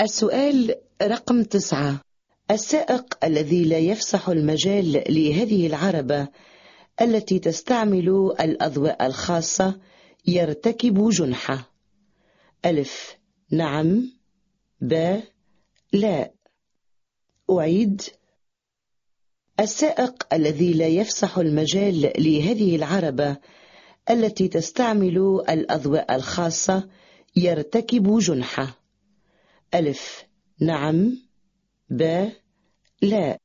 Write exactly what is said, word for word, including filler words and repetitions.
السؤال رقم تسعة. السائق الذي لا يفسح المجال لهذه العربة التي تستعمل الأضواء الخاصة يرتكب جنحة. ألف: نعم. ب: لا. أعيد. السائق الذي لا يفسح المجال لهذه العربة التي تستعمل الأضواء الخاصة يرتكب جنحة. ألف: نعم. ب: لا.